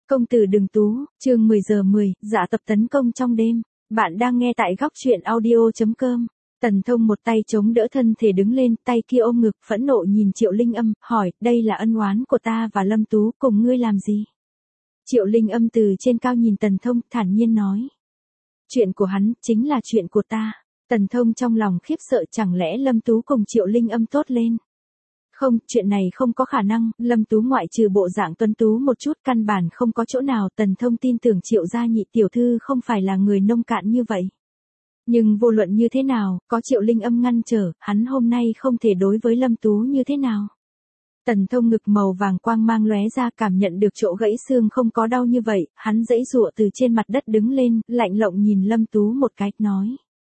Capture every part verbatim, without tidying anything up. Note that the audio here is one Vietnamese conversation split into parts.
Công tử đừng tú, chương mười giờ mười, dạ tập tấn công trong đêm. Bạn đang nghe tại góc truyện audio chấm com. Tần Thông một tay chống đỡ thân thể đứng lên, tay kia ôm ngực, phẫn nộ nhìn Triệu Linh Âm, hỏi, đây là ân oán của ta và Lâm Tú, cùng ngươi làm gì? Triệu Linh Âm từ trên cao nhìn Tần Thông, thản nhiên nói. Chuyện của hắn, chính là chuyện của ta. Tần Thông trong lòng khiếp sợ, chẳng lẽ Lâm Tú cùng Triệu Linh Âm tốt lên? Không, chuyện này không có khả năng, Lâm Tú ngoại trừ bộ dạng tuấn tú một chút căn bản không có chỗ nào. Tần Thông tin tưởng Triệu gia nhị tiểu thư không phải là người nông cạn như vậy. Nhưng vô luận như thế nào, có Triệu Linh Âm ngăn trở, hắn hôm nay không thể đối với Lâm Tú như thế nào. Tần Thông ngực màu vàng quang mang lóe ra, cảm nhận được chỗ gãy xương không có đau như vậy, hắn giãy giụa từ trên mặt đất đứng lên, lạnh lộng nhìn Lâm Tú một cái, nói.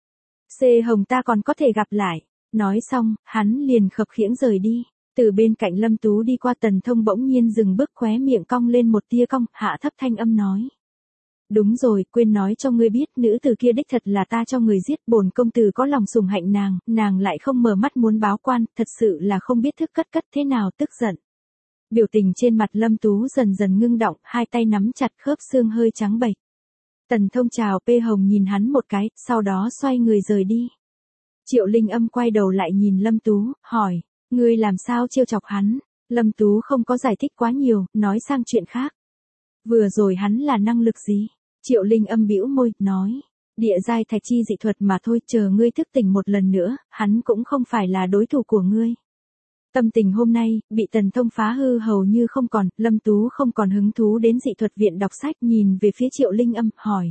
Xê Hồng ta còn có thể gặp lại. Nói xong, hắn liền khập khiễng rời đi. Từ bên cạnh Lâm Tú đi qua, Tần Thông bỗng nhiên dừng bước, khóe miệng cong lên một tia cong, hạ thấp thanh âm nói. Đúng rồi, quên nói cho ngươi biết, nữ tử kia đích thật là ta cho người giết, bổn công tử có lòng sủng hạnh nàng, nàng lại không mở mắt muốn báo quan, thật sự là không biết thức cất cất thế nào, tức giận. Biểu tình trên mặt Lâm Tú dần dần ngưng động, hai tay nắm chặt, khớp xương hơi trắng bệch. Tần Thông chào P Hồng nhìn hắn một cái, sau đó xoay người rời đi. Triệu Linh Âm quay đầu lại nhìn Lâm Tú, hỏi. Ngươi làm sao trêu chọc hắn? Lâm Tú không có giải thích quá nhiều, nói sang chuyện khác. Vừa rồi hắn là năng lực gì? Triệu Linh Âm bĩu môi, nói. Địa giai thạch chi dị thuật mà thôi, chờ ngươi thức tỉnh một lần nữa, hắn cũng không phải là đối thủ của ngươi. Tâm tình hôm nay, bị Tần Thông phá hư hầu như không còn, Lâm Tú không còn hứng thú đến dị thuật viện đọc sách, nhìn về phía Triệu Linh Âm, hỏi.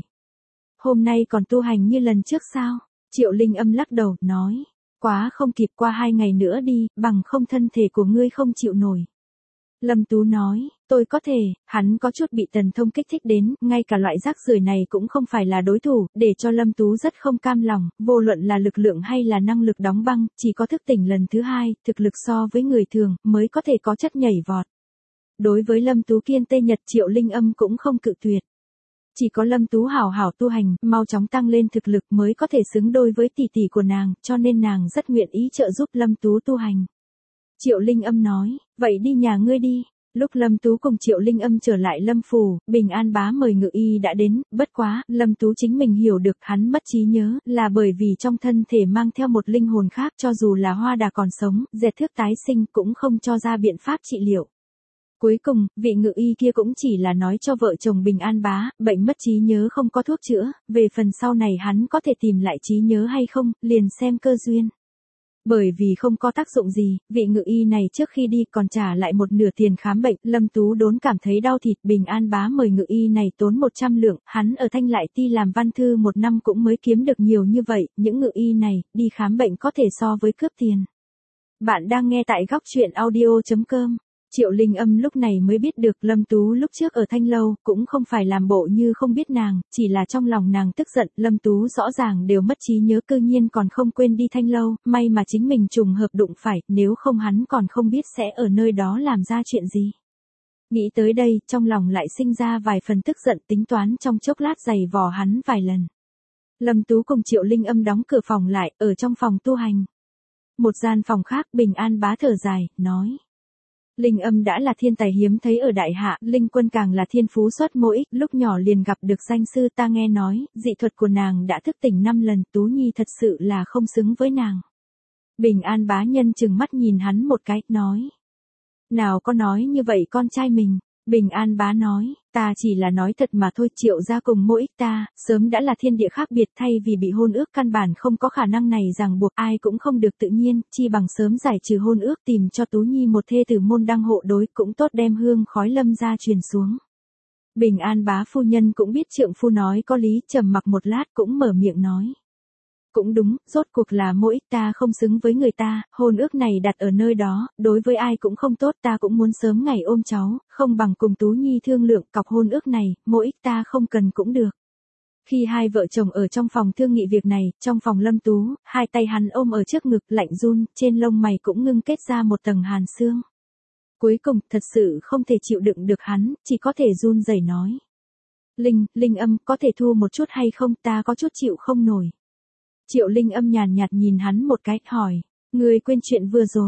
Hôm nay còn tu hành như lần trước sao? Triệu Linh Âm lắc đầu, nói. Quá không kịp, qua hai ngày nữa đi, bằng không thân thể của ngươi không chịu nổi. Lâm Tú nói, tôi có thể, hắn có chút bị Tần Thông kích thích đến, ngay cả loại rác rưởi này cũng không phải là đối thủ, để cho Lâm Tú rất không cam lòng, vô luận là lực lượng hay là năng lực đóng băng, chỉ có thức tỉnh lần thứ hai, thực lực so với người thường, mới có thể có chất nhảy vọt. Đối với Lâm Tú kiên tê nhật, Triệu Linh Âm cũng không cự tuyệt. Chỉ có Lâm Tú hảo hảo tu hành, mau chóng tăng lên thực lực mới có thể xứng đôi với tỷ tỷ của nàng, cho nên nàng rất nguyện ý trợ giúp Lâm Tú tu hành. Triệu Linh Âm nói, vậy đi nhà ngươi đi. Lúc Lâm Tú cùng Triệu Linh Âm trở lại Lâm Phủ, Bình An bá mời ngự y đã đến, bất quá, Lâm Tú chính mình hiểu được hắn mất trí nhớ, là bởi vì trong thân thể mang theo một linh hồn khác, cho dù là Hoa Đà còn sống, dệt thước tái sinh cũng không cho ra biện pháp trị liệu. Cuối cùng, vị ngự y kia cũng chỉ là nói cho vợ chồng Bình An bá, bệnh mất trí nhớ không có thuốc chữa, về phần sau này hắn có thể tìm lại trí nhớ hay không, liền xem cơ duyên. Bởi vì không có tác dụng gì, vị ngự y này trước khi đi còn trả lại một nửa tiền khám bệnh, Lâm Tú đốn cảm thấy đau thịt. Bình An bá mời ngự y này tốn một trăm lượng, hắn ở Thanh Lại Ti làm văn thư một năm cũng mới kiếm được nhiều như vậy, những ngự y này, đi khám bệnh có thể so với cướp tiền. Bạn đang nghe tại góc truyện audio chấm com. Triệu Linh Âm lúc này mới biết được Lâm Tú lúc trước ở Thanh Lâu, cũng không phải làm bộ như không biết nàng, chỉ là trong lòng nàng tức giận, Lâm Tú rõ ràng đều mất trí nhớ, cư nhiên còn không quên đi Thanh Lâu, may mà chính mình trùng hợp đụng phải, nếu không hắn còn không biết sẽ ở nơi đó làm ra chuyện gì. Nghĩ tới đây, trong lòng lại sinh ra vài phần tức giận, tính toán trong chốc lát giày vò hắn vài lần. Lâm Tú cùng Triệu Linh Âm đóng cửa phòng lại, ở trong phòng tu hành. Một gian phòng khác, Bình An bá thở dài, nói. Linh Âm đã là thiên tài hiếm thấy ở đại hạ, Linh Quân càng là thiên phú xuất mỗi ích, lúc nhỏ liền gặp được danh sư, ta nghe nói, dị thuật của nàng đã thức tỉnh năm lần, Tú Nhi thật sự là không xứng với nàng. Bình An bá nhân chừng mắt nhìn hắn một cái, nói. Nào có nói như vậy con trai mình. Bình An bá nói, ta chỉ là nói thật mà thôi, Triệu gia cùng mỗi ích ta, sớm đã là thiên địa khác biệt, thay vì bị hôn ước căn bản không có khả năng này ràng buộc ai cũng không được tự nhiên, chi bằng sớm giải trừ hôn ước, tìm cho Tú Nhi một thê tử môn đăng hộ đối, cũng tốt đem hương khói Lâm gia truyền xuống. Bình An bá phu nhân cũng biết trượng phu nói có lý, trầm mặc một lát cũng mở miệng nói. Cũng đúng, rốt cuộc là mỗi ích ta không xứng với người ta, hôn ước này đặt ở nơi đó, đối với ai cũng không tốt, ta cũng muốn sớm ngày ôm cháu, không bằng cùng Tú Nhi thương lượng, cọc hôn ước này, mỗi ích ta không cần cũng được. Khi hai vợ chồng ở trong phòng thương nghị việc này, trong phòng Lâm Tú, hai tay hắn ôm ở trước ngực, lạnh run, trên lông mày cũng ngưng kết ra một tầng hàn xương. Cuối cùng, thật sự không thể chịu đựng được hắn, chỉ có thể run rẩy nói. Linh, Linh Âm, có thể thu một chút hay không, ta có chút chịu không nổi. Triệu Linh Âm nhàn nhạt nhìn hắn một cái, hỏi, ngươi quên chuyện vừa rồi.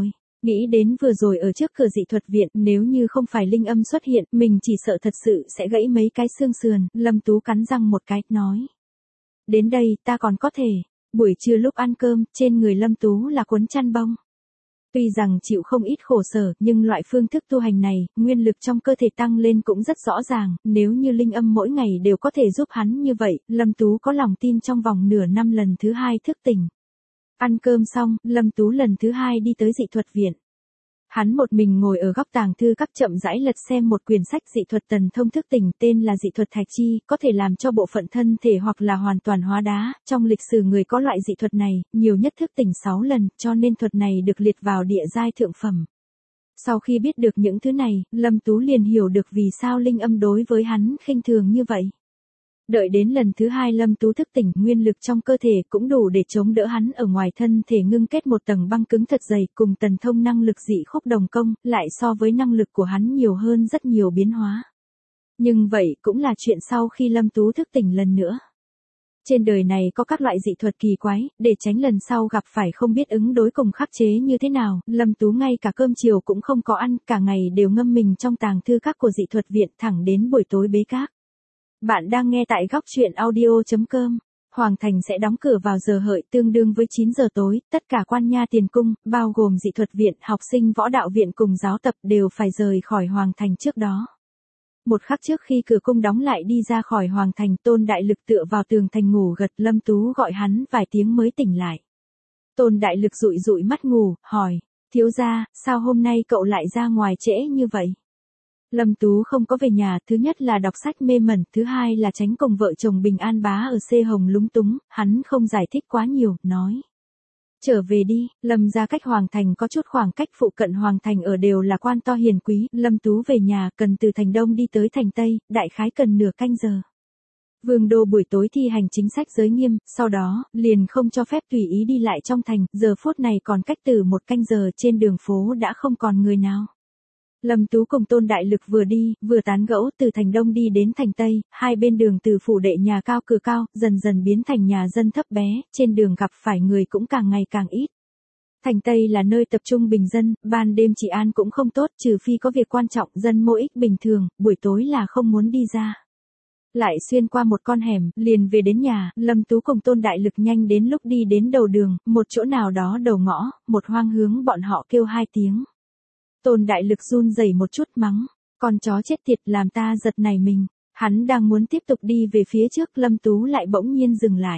Nghĩ đến vừa rồi ở trước cửa dị thuật viện, nếu như không phải linh âm xuất hiện, mình chỉ sợ thật sự sẽ gãy mấy cái xương sườn, Lâm Tú cắn răng một cái, nói. Đến đây, ta còn có thể. Buổi trưa lúc ăn cơm, trên người Lâm Tú là cuốn chăn bông. Tuy rằng chịu không ít khổ sở, nhưng loại phương thức tu hành này, nguyên lực trong cơ thể tăng lên cũng rất rõ ràng, nếu như linh âm mỗi ngày đều có thể giúp hắn như vậy, Lâm Tú có lòng tin trong vòng nửa năm lần thứ hai thức tỉnh. Ăn cơm xong, Lâm Tú lần thứ hai đi tới dị thuật viện. Hắn một mình ngồi ở góc tàng thư các chậm rãi lật xem một quyển sách dị thuật tần thông thức tỉnh tên là dị thuật thạch chi, có thể làm cho bộ phận thân thể hoặc là hoàn toàn hóa đá. Trong lịch sử người có loại dị thuật này, nhiều nhất thức tỉnh sáu lần, cho nên thuật này được liệt vào địa giai thượng phẩm. Sau khi biết được những thứ này, Lâm Tú liền hiểu được vì sao linh âm đối với hắn khinh thường như vậy. Đợi đến lần thứ hai Lâm Tú thức tỉnh, nguyên lực trong cơ thể cũng đủ để chống đỡ hắn ở ngoài thân thể ngưng kết một tầng băng cứng thật dày, cùng tần thông năng lực dị khúc đồng công, lại so với năng lực của hắn nhiều hơn rất nhiều biến hóa. Nhưng vậy cũng là chuyện sau khi Lâm Tú thức tỉnh lần nữa. Trên đời này có các loại dị thuật kỳ quái, để tránh lần sau gặp phải không biết ứng đối cùng khắc chế như thế nào, Lâm Tú ngay cả cơm chiều cũng không có ăn, cả ngày đều ngâm mình trong tàng thư các của dị thuật viện thẳng đến buổi tối bế các. Bạn đang nghe tại góc truyện audio chấm com. Hoàng thành sẽ đóng cửa vào giờ hợi tương đương với chín giờ tối, tất cả quan nha tiền cung, bao gồm dị thuật viện, học sinh võ đạo viện cùng giáo tập đều phải rời khỏi hoàng thành trước đó. Một khắc trước khi cửa cung đóng lại đi ra khỏi hoàng thành, Tôn Đại Lực tựa vào tường thành ngủ gật, Lâm Tú gọi hắn vài tiếng mới tỉnh lại. Tôn Đại Lực dụi dụi mắt ngủ, hỏi, thiếu gia, sao hôm nay cậu lại ra ngoài trễ như vậy? Lâm Tú không có về nhà, thứ nhất là đọc sách mê mẩn, thứ hai là tránh cùng vợ chồng Bình An bá ở xê hồng lúng túng, hắn không giải thích quá nhiều, nói. Trở về đi, Lâm ra cách Hoàng Thành có chút khoảng cách, phụ cận Hoàng Thành ở đều là quan to hiền quý, Lâm Tú về nhà, cần từ thành Đông đi tới thành Tây, đại khái cần nửa canh giờ. Vương đô buổi tối thi hành chính sách giới nghiêm, sau đó, liền không cho phép tùy ý đi lại trong thành, giờ phút này còn cách từ một canh giờ, trên đường phố đã không còn người nào. Lâm Tú cùng Tôn Đại Lực vừa đi, vừa tán gẫu, từ thành Đông đi đến thành Tây, hai bên đường từ phủ đệ nhà cao cửa cao, dần dần biến thành nhà dân thấp bé, trên đường gặp phải người cũng càng ngày càng ít. Thành Tây là nơi tập trung bình dân, ban đêm trị an cũng không tốt, trừ phi có việc quan trọng, dân mô ích bình thường, buổi tối là không muốn đi ra. Lại xuyên qua một con hẻm, liền về đến nhà, Lâm Tú cùng Tôn Đại Lực nhanh đến lúc đi đến đầu đường, một chỗ nào đó đầu ngõ, một hoang hướng bọn họ kêu hai tiếng. Tôn Đại Lực run rẩy một chút mắng, con chó chết tiệt làm ta giật nảy mình, hắn đang muốn tiếp tục đi về phía trước, Lâm Tú lại bỗng nhiên dừng lại.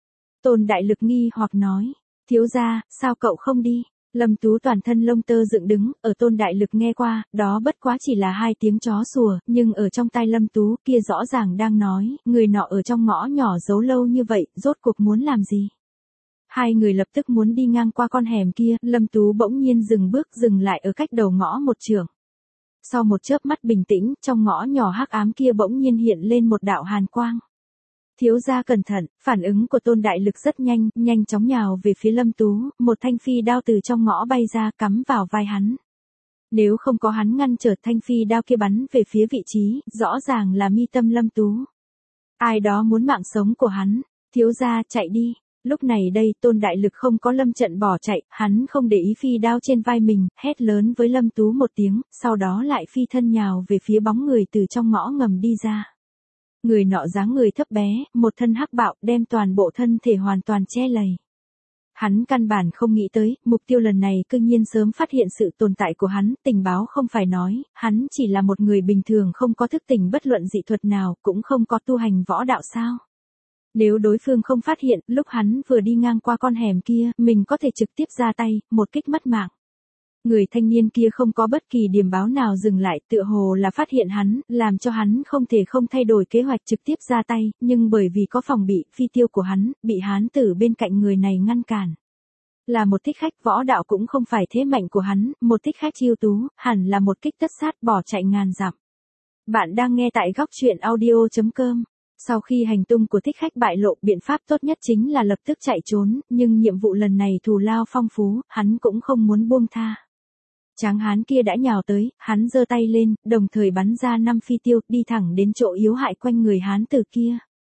Tôn Đại Lực nghi hoặc nói, thiếu gia, sao cậu không đi? Lâm Tú toàn thân lông tơ dựng đứng, ở Tôn Đại Lực nghe qua, đó bất quá chỉ là hai tiếng chó sủa, nhưng ở trong tai Lâm Tú kia rõ ràng đang nói, người nọ ở trong ngõ nhỏ giấu lâu như vậy, rốt cuộc muốn làm gì? Hai người lập tức muốn đi ngang qua con hẻm kia, Lâm Tú bỗng nhiên dừng bước, dừng lại ở cách đầu ngõ một trượng. Sau một chớp mắt bình tĩnh, trong ngõ nhỏ hắc ám kia bỗng nhiên hiện lên một đạo hàn quang. Thiếu gia cẩn thận, phản ứng của Tôn Đại Lực rất nhanh, nhanh chóng nhào về phía Lâm Tú, một thanh phi đao từ trong ngõ bay ra, cắm vào vai hắn. Nếu không có hắn ngăn trở, thanh phi đao kia bắn về phía vị trí, rõ ràng là mi tâm Lâm Tú. Ai đó muốn mạng sống của hắn, thiếu gia chạy đi. Lúc này đây, Tôn Đại Lực không có lâm trận bỏ chạy, hắn không để ý phi đao trên vai mình, hét lớn với Lâm Tú một tiếng, sau đó lại phi thân nhào về phía bóng người từ trong ngõ ngầm đi ra. Người nọ dáng người thấp bé, một thân hắc bạo, đem toàn bộ thân thể hoàn toàn che lầy. Hắn căn bản không nghĩ tới, mục tiêu lần này cương nhiên sớm phát hiện sự tồn tại của hắn, tình báo không phải nói, hắn chỉ là một người bình thường không có thức tỉnh bất luận dị thuật nào, cũng không có tu hành võ đạo sao. Nếu đối phương không phát hiện, lúc hắn vừa đi ngang qua con hẻm kia, mình có thể trực tiếp ra tay, một kích mất mạng. Người thanh niên kia không có bất kỳ điểm báo nào dừng lại, tựa hồ là phát hiện hắn, làm cho hắn không thể không thay đổi kế hoạch trực tiếp ra tay, nhưng bởi vì có phòng bị, phi tiêu của hắn, bị hán tử bên cạnh người này ngăn cản. Là một thích khách võ đạo cũng không phải thế mạnh của hắn, một thích khách chiêu tú, hẳn là một kích tất sát bỏ chạy ngàn dặm. Bạn đang nghe tại góc truyện audio chấm com. Sau khi hành tung của thích khách bại lộ, biện pháp tốt nhất chính là lập tức chạy trốn, nhưng nhiệm vụ lần này thù lao phong phú, hắn cũng không muốn buông tha. Tráng hán kia đã nhào tới, hắn giơ tay lên, đồng thời bắn ra năm phi tiêu, đi thẳng đến chỗ yếu hại quanh người hán tử kia.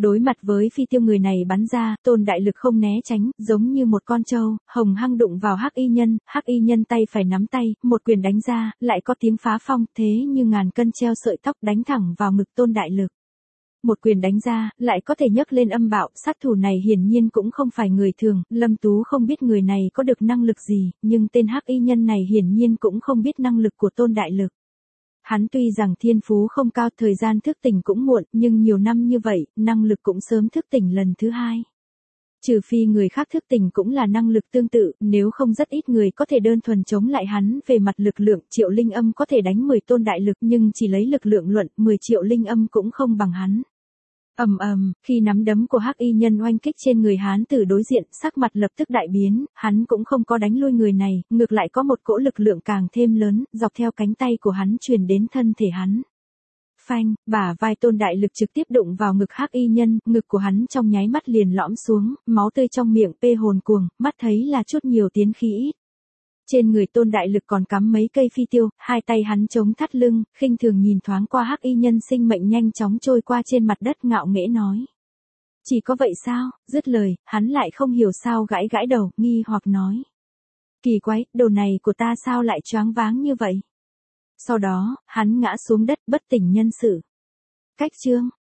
Đối mặt với phi tiêu người này bắn ra, Tôn Đại Lực không né tránh, giống như một con trâu, hồng hăng đụng vào Hắc Y Nhân, Hắc Y Nhân tay phải nắm tay, một quyền đánh ra, lại có tiếng phá phong, thế như ngàn cân treo sợi tóc đánh thẳng vào ngực Tôn Đại Lực. Một quyền đánh ra, lại có thể nhấc lên âm bạo, sát thủ này hiển nhiên cũng không phải người thường, Lâm Tú không biết người này có được năng lực gì, nhưng tên Hắc Y Nhân này hiển nhiên cũng không biết năng lực của Tôn Đại Lực. Hắn tuy rằng thiên phú không cao, thời gian thức tỉnh cũng muộn, nhưng nhiều năm như vậy, năng lực cũng sớm thức tỉnh lần thứ hai. Trừ phi người khác thức tỉnh cũng là năng lực tương tự, nếu không rất ít người có thể đơn thuần chống lại hắn. Về mặt lực lượng, Triệu Linh Âm có thể đánh mười Tôn Đại Lực nhưng chỉ lấy lực lượng luận, mười Triệu Linh Âm cũng không bằng hắn. Ầm ầm, khi nắm đấm của Hắc Y Nhân oanh kích trên người hán tử đối diện, sắc mặt lập tức đại biến, hắn cũng không có đánh lui người này, ngược lại có một cỗ lực lượng càng thêm lớn, dọc theo cánh tay của hắn truyền đến thân thể hắn. Phanh, bả vai Tôn Đại Lực trực tiếp đụng vào ngực Hắc Y Nhân, ngực của hắn trong nháy mắt liền lõm xuống, máu tươi trong miệng pê hồn cuồng, mắt thấy là chút nhiều tiến khí ít. Trên người Tôn Đại Lực còn cắm mấy cây phi tiêu, hai tay hắn chống thắt lưng, khinh thường nhìn thoáng qua Hắc Y Nhân sinh mệnh nhanh chóng trôi qua trên mặt đất, ngạo nghễ nói. Chỉ có vậy sao? Dứt lời, hắn lại không hiểu sao gãi gãi đầu, nghi hoặc nói. Kỳ quái, đồ này của ta sao lại choáng váng như vậy? Sau đó, hắn ngã xuống đất bất tỉnh nhân sự. Cách chương